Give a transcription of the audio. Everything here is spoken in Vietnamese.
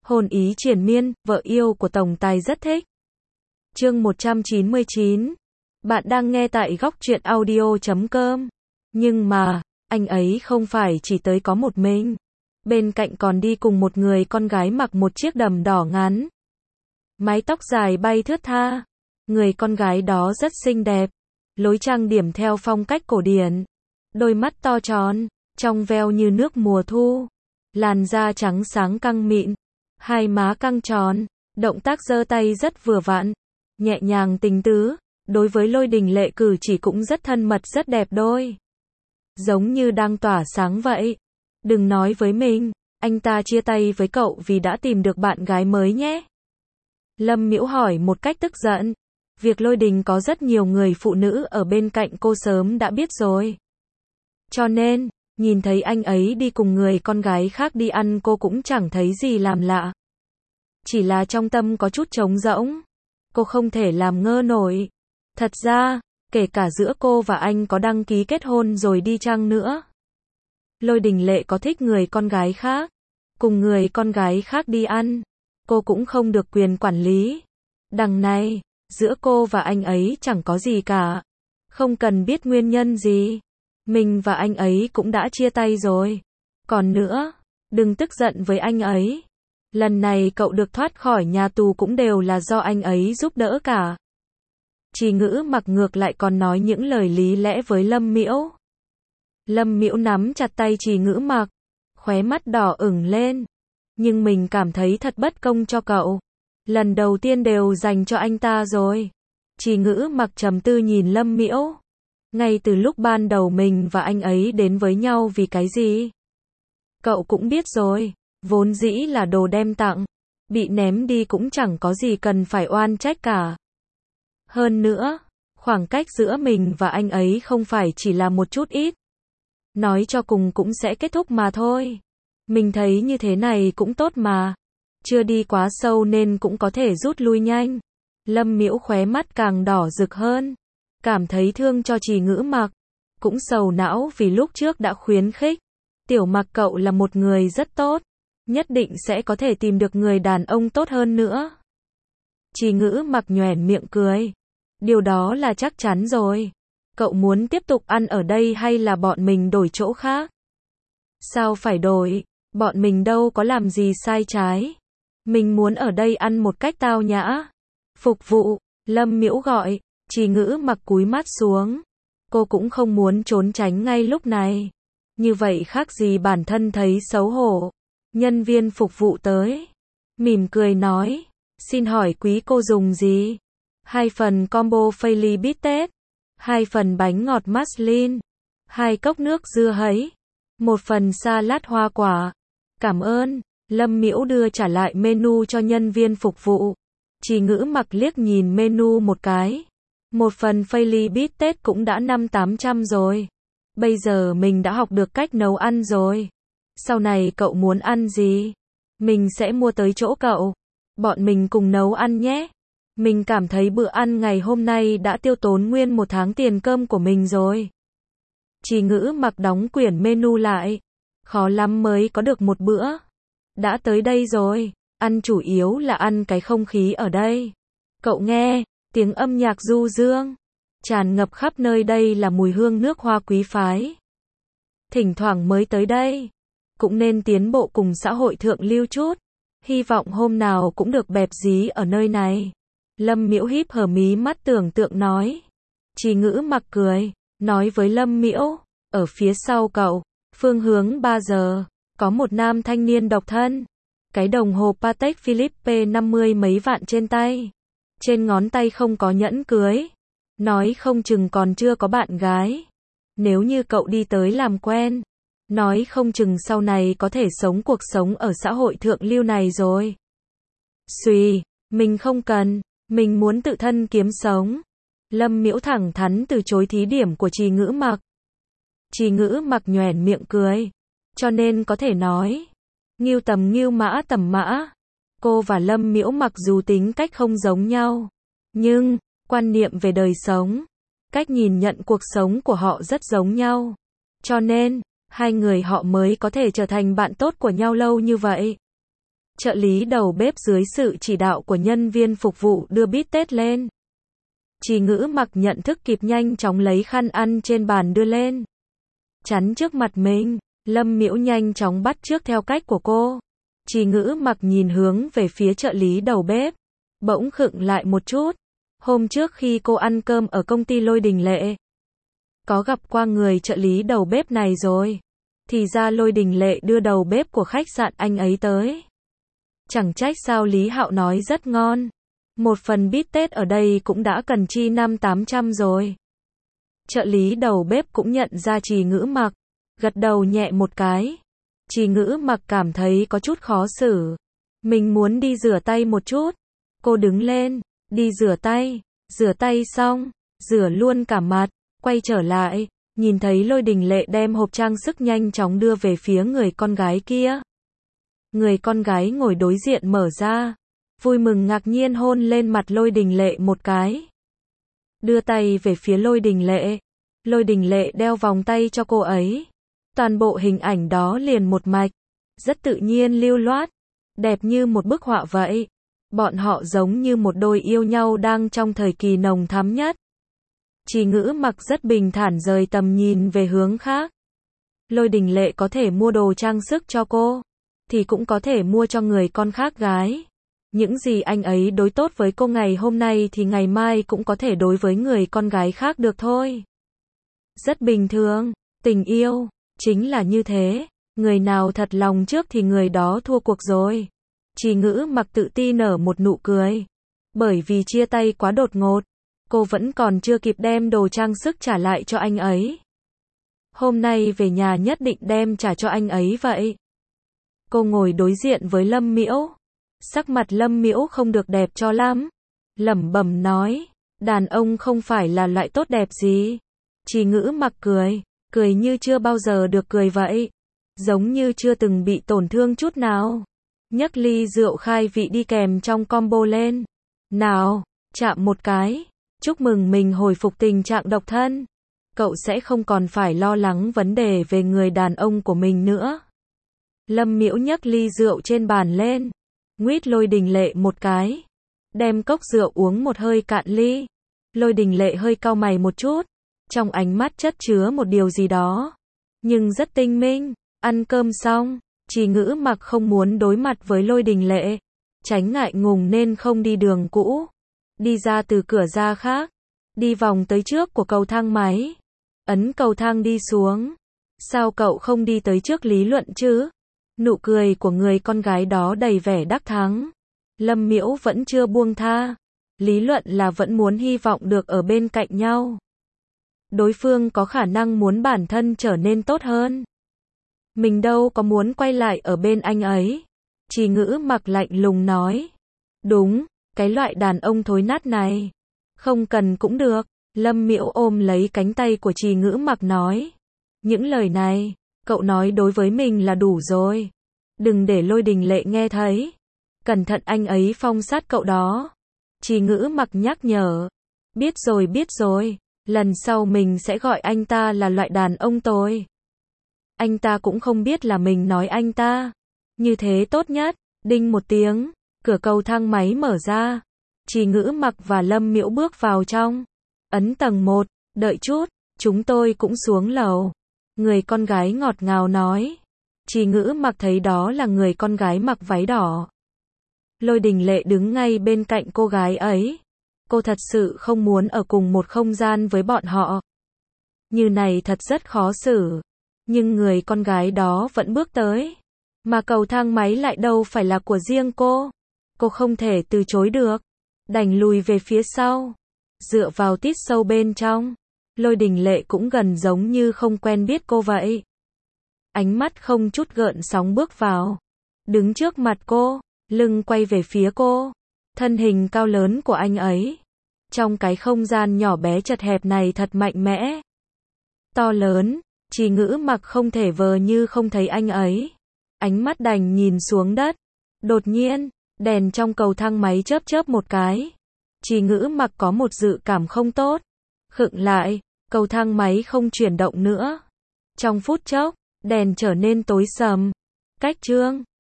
Hồn ý triền miên, vợ yêu của tổng tài rất thích. Chương 199. Bạn đang nghe tại góc truyện audio.com. Nhưng mà, anh ấy không phải chỉ tới có một mình. Bên cạnh còn đi cùng một người con gái mặc một chiếc đầm đỏ ngắn. Mái tóc dài bay thướt tha. Người con gái đó rất xinh đẹp. Lối trang điểm theo phong cách cổ điển. Đôi mắt to tròn, trong veo như nước mùa thu. Làn da trắng sáng căng mịn. Hai má căng tròn. Động tác giơ tay rất vừa vặn. Nhẹ nhàng tình tứ. Đối với Lôi Đình Lệ cử chỉ cũng rất thân mật rất đẹp đôi. Giống như đang tỏa sáng vậy. Đừng nói với mình, anh ta chia tay với cậu vì đã tìm được bạn gái mới nhé. Lâm Mĩu hỏi một cách tức giận. Việc Lôi Đình có rất nhiều người phụ nữ ở bên cạnh cô sớm đã biết rồi. Cho nên, nhìn thấy anh ấy đi cùng người con gái khác đi ăn cô cũng chẳng thấy gì làm lạ. Chỉ là trong tâm có chút trống rỗng. Cô không thể làm ngơ nổi. Thật ra, kể cả giữa cô và anh có đăng ký kết hôn rồi đi chăng nữa. Lôi Đình Lệ có thích người con gái khác. Cùng người con gái khác đi ăn. Cô cũng không được quyền quản lý. Đằng này, giữa cô và anh ấy chẳng có gì cả. Không cần biết nguyên nhân gì. Mình và anh ấy cũng đã chia tay rồi. Còn nữa, đừng tức giận với anh ấy. Lần này cậu được thoát khỏi nhà tù cũng đều là do anh ấy giúp đỡ cả. Trì Ngữ Mặc ngược lại còn nói những lời lý lẽ với Lâm Mĩu. Lâm Mĩu nắm chặt tay Trì Ngữ Mặc, khóe mắt đỏ ửng lên. Nhưng mình cảm thấy thật bất công cho cậu. Lần đầu tiên đều dành cho anh ta rồi. Trì Ngữ Mặc trầm tư nhìn Lâm Mĩu. Ngay từ lúc ban đầu mình và anh ấy đến với nhau vì cái gì? Cậu cũng biết rồi, vốn dĩ là đồ đem tặng. Bị ném đi cũng chẳng có gì cần phải oan trách cả. Hơn nữa, khoảng cách giữa mình và anh ấy không phải chỉ là một chút ít. Nói cho cùng cũng sẽ kết thúc mà thôi. Mình thấy như thế này cũng tốt mà. Chưa đi quá sâu nên cũng có thể rút lui nhanh. Lâm Mĩu khóe mắt càng đỏ rực hơn. Cảm thấy thương cho Trì Ngữ Mặc. Cũng sầu não vì lúc trước đã khuyến khích. Tiểu Mặc cậu là một người rất tốt. Nhất định sẽ có thể tìm được người đàn ông tốt hơn nữa. Trì Ngữ Mặc nhoẻn miệng cười. Điều đó là chắc chắn rồi. Cậu muốn tiếp tục ăn ở đây hay là bọn mình đổi chỗ khác? Sao phải đổi? Bọn mình đâu có làm gì sai trái. Mình muốn ở đây ăn một cách tao nhã. Phục vụ, Lâm Mĩu gọi. Trì Ngữ Mặc cúi mắt xuống. Cô cũng không muốn trốn tránh ngay lúc này. Như vậy khác gì bản thân thấy xấu hổ. Nhân viên phục vụ tới. Mỉm cười nói. Xin hỏi quý cô dùng gì? 2 phần combo Philly bít tết. 2 phần bánh ngọt muslin. 2 cốc nước dưa hấu. 1 phần salad hoa quả. Cảm ơn. Lâm Mĩu đưa trả lại menu cho nhân viên phục vụ. Trì Ngữ Mặc liếc nhìn menu một cái. 1 phần Philly bít tết cũng đã 500-800 rồi. Bây giờ mình đã học được cách nấu ăn rồi. Sau này cậu muốn ăn gì? Mình sẽ mua tới chỗ cậu. Bọn mình cùng nấu ăn nhé. Mình cảm thấy bữa ăn ngày hôm nay đã tiêu tốn nguyên 1 tháng tiền cơm của mình rồi. Trì Ngữ Mặc đóng quyển menu lại. Khó lắm mới có được một bữa. Đã tới đây rồi. Ăn chủ yếu là ăn cái không khí ở đây. Cậu nghe, tiếng âm nhạc du dương. Tràn ngập khắp nơi đây là mùi hương nước hoa quý phái. Thỉnh thoảng mới tới đây. Cũng nên tiến bộ cùng xã hội thượng lưu chút. Hy vọng hôm nào cũng được bẹp dí ở nơi này. Lâm Mĩu híp hờ mí mắt tưởng tượng nói. Trì Ngữ Mặc cười, nói với Lâm Mĩu, ở phía sau cậu, phương hướng 3 giờ, có một nam thanh niên độc thân. Cái đồng hồ Patek Philippe 50 mấy vạn trên tay. Trên ngón tay không có nhẫn cưới. Nói không chừng còn chưa có bạn gái. Nếu như cậu đi tới làm quen, nói không chừng sau này có thể sống cuộc sống ở xã hội thượng lưu này rồi. Xùi, mình không cần. Mình muốn tự thân kiếm sống. Lâm Mĩu thẳng thắn từ chối thí điểm của Trì Ngữ Mặc. Trì Ngữ Mặc nhoẻn miệng cười. Cho nên có thể nói. Ngưu tầm ngưu mã tầm mã. Cô và Lâm Mĩu mặc dù tính cách không giống nhau. Nhưng, quan niệm về đời sống. Cách nhìn nhận cuộc sống của họ rất giống nhau. Cho nên, hai người họ mới có thể trở thành bạn tốt của nhau lâu như vậy. Trợ lý đầu bếp dưới sự chỉ đạo của nhân viên phục vụ đưa bít tết lên. Chỉ Ngữ Mặc nhận thức kịp nhanh chóng lấy khăn ăn trên bàn đưa lên. Chắn trước mặt mình, Lâm Mĩu nhanh chóng bắt chước theo cách của cô. Chỉ Ngữ Mặc nhìn hướng về phía trợ lý đầu bếp, bỗng khựng lại một chút. Hôm trước khi cô ăn cơm ở công ty Lôi Đình Lệ, có gặp qua người trợ lý đầu bếp này rồi. Thì ra Lôi Đình Lệ đưa đầu bếp của khách sạn anh ấy tới. Chẳng trách sao Lý Hạo nói rất ngon. Một phần bít tết ở đây cũng đã cần chi 500-800 rồi. Trợ lý đầu bếp cũng nhận ra Chỉ Ngữ Mặc, gật đầu nhẹ một cái. Chỉ Ngữ Mặc cảm thấy có chút khó xử. Mình muốn đi rửa tay một chút. Cô đứng lên, đi rửa tay xong, rửa luôn cả mặt, quay trở lại, nhìn thấy Lôi Đình Lệ đem hộp trang sức nhanh chóng đưa về phía người con gái kia. Người con gái ngồi đối diện mở ra, vui mừng ngạc nhiên hôn lên mặt Lôi Đình Lệ một cái. Đưa tay về phía Lôi Đình Lệ. Lôi Đình Lệ đeo vòng tay cho cô ấy. Toàn bộ hình ảnh đó liền một mạch, rất tự nhiên lưu loát, đẹp như một bức họa vậy. Bọn họ giống như một đôi yêu nhau đang trong thời kỳ nồng thắm nhất. Chỉ Ngữ Mặc rất bình thản rời tầm nhìn về hướng khác. Lôi Đình Lệ có thể mua đồ trang sức cho cô, thì cũng có thể mua cho người con khác gái. Những gì anh ấy đối tốt với cô ngày hôm nay thì ngày mai cũng có thể đối với người con gái khác được thôi. Rất bình thường, tình yêu, chính là như thế. Người nào thật lòng trước thì người đó thua cuộc rồi. Chỉ Ngữ Mặc tự tin nở một nụ cười. Bởi vì chia tay quá đột ngột, cô vẫn còn chưa kịp đem đồ trang sức trả lại cho anh ấy. Hôm nay về nhà nhất định đem trả cho anh ấy vậy. Cô ngồi đối diện với Lâm Mĩu. Sắc mặt Lâm Mĩu không được đẹp cho lắm. Lẩm bẩm nói, đàn ông không phải là loại tốt đẹp gì. Chỉ Ngữ Mặc cười, cười như chưa bao giờ được cười vậy. Giống như chưa từng bị tổn thương chút nào. Nhấc ly rượu khai vị đi kèm trong combo lên. Nào, chạm một cái. Chúc mừng mình hồi phục tình trạng độc thân. Cậu sẽ không còn phải lo lắng vấn đề về người đàn ông của mình nữa. Lâm Mĩu nhấc ly rượu trên bàn lên, nguýt Lôi Đình Lệ một cái, đem cốc rượu uống một hơi cạn ly. Lôi Đình Lệ hơi cau mày một chút, trong ánh mắt chất chứa một điều gì đó, nhưng rất tinh minh. Ăn cơm xong, Chỉ Ngữ Mặc không muốn đối mặt với Lôi Đình Lệ, tránh ngại ngùng nên không đi đường cũ, đi ra từ cửa ra khác, đi vòng tới trước của cầu thang máy, ấn cầu thang đi xuống. Sao cậu không đi tới trước lý luận chứ? Nụ cười của người con gái đó đầy vẻ đắc thắng. Lâm Mĩu vẫn chưa buông tha. Lý luận là vẫn muốn hy vọng được ở bên cạnh nhau. Đối phương có khả năng muốn bản thân trở nên tốt hơn. Mình đâu có muốn quay lại ở bên anh ấy. Chỉ Ngữ Mặc lạnh lùng nói. Đúng, cái loại đàn ông thối nát này. Không cần cũng được. Lâm Mĩu ôm lấy cánh tay của Chỉ Ngữ Mặc nói. Những lời này, cậu nói đối với mình là đủ rồi. Đừng để Lôi Đình Lệ nghe thấy. Cẩn thận anh ấy phong sát cậu đó. Chỉ Ngữ Mặc nhắc nhở. Biết rồi. Lần sau mình sẽ gọi anh ta là loại đàn ông tồi. Anh ta cũng không biết là mình nói anh ta. Như thế tốt nhất. Đinh một tiếng, cửa cầu thang máy mở ra. Chỉ Ngữ Mặc và Lâm Mĩu bước vào trong. Ấn tầng 1, đợi chút, chúng tôi cũng xuống lầu. Người con gái ngọt ngào nói. Chỉ Ngữ Mặc thấy đó là người con gái mặc váy đỏ. Lôi Đình Lệ đứng ngay bên cạnh cô gái ấy. Cô thật sự không muốn ở cùng một không gian với bọn họ. Như này thật rất khó xử. Nhưng người con gái đó vẫn bước tới. Mà cầu thang máy lại đâu phải là của riêng cô. Cô không thể từ chối được. Đành lùi về phía sau. Dựa vào tít sâu bên trong. Lôi Đình Lệ cũng gần giống như không quen biết cô vậy. Ánh mắt không chút gợn sóng bước vào. Đứng trước mặt cô, lưng quay về phía cô. Thân hình cao lớn của anh ấy. Trong cái không gian nhỏ bé chật hẹp này thật mạnh mẽ. To lớn, Chỉ Ngữ Mặc không thể vờ như không thấy anh ấy. Ánh mắt đành nhìn xuống đất. Đột nhiên, đèn trong cầu thang máy chớp chớp một cái. Chỉ Ngữ Mặc có một dự cảm không tốt. Khựng lại, cầu thang máy không chuyển động nữa. Trong phút chốc, đèn trở nên tối sầm. Cách chương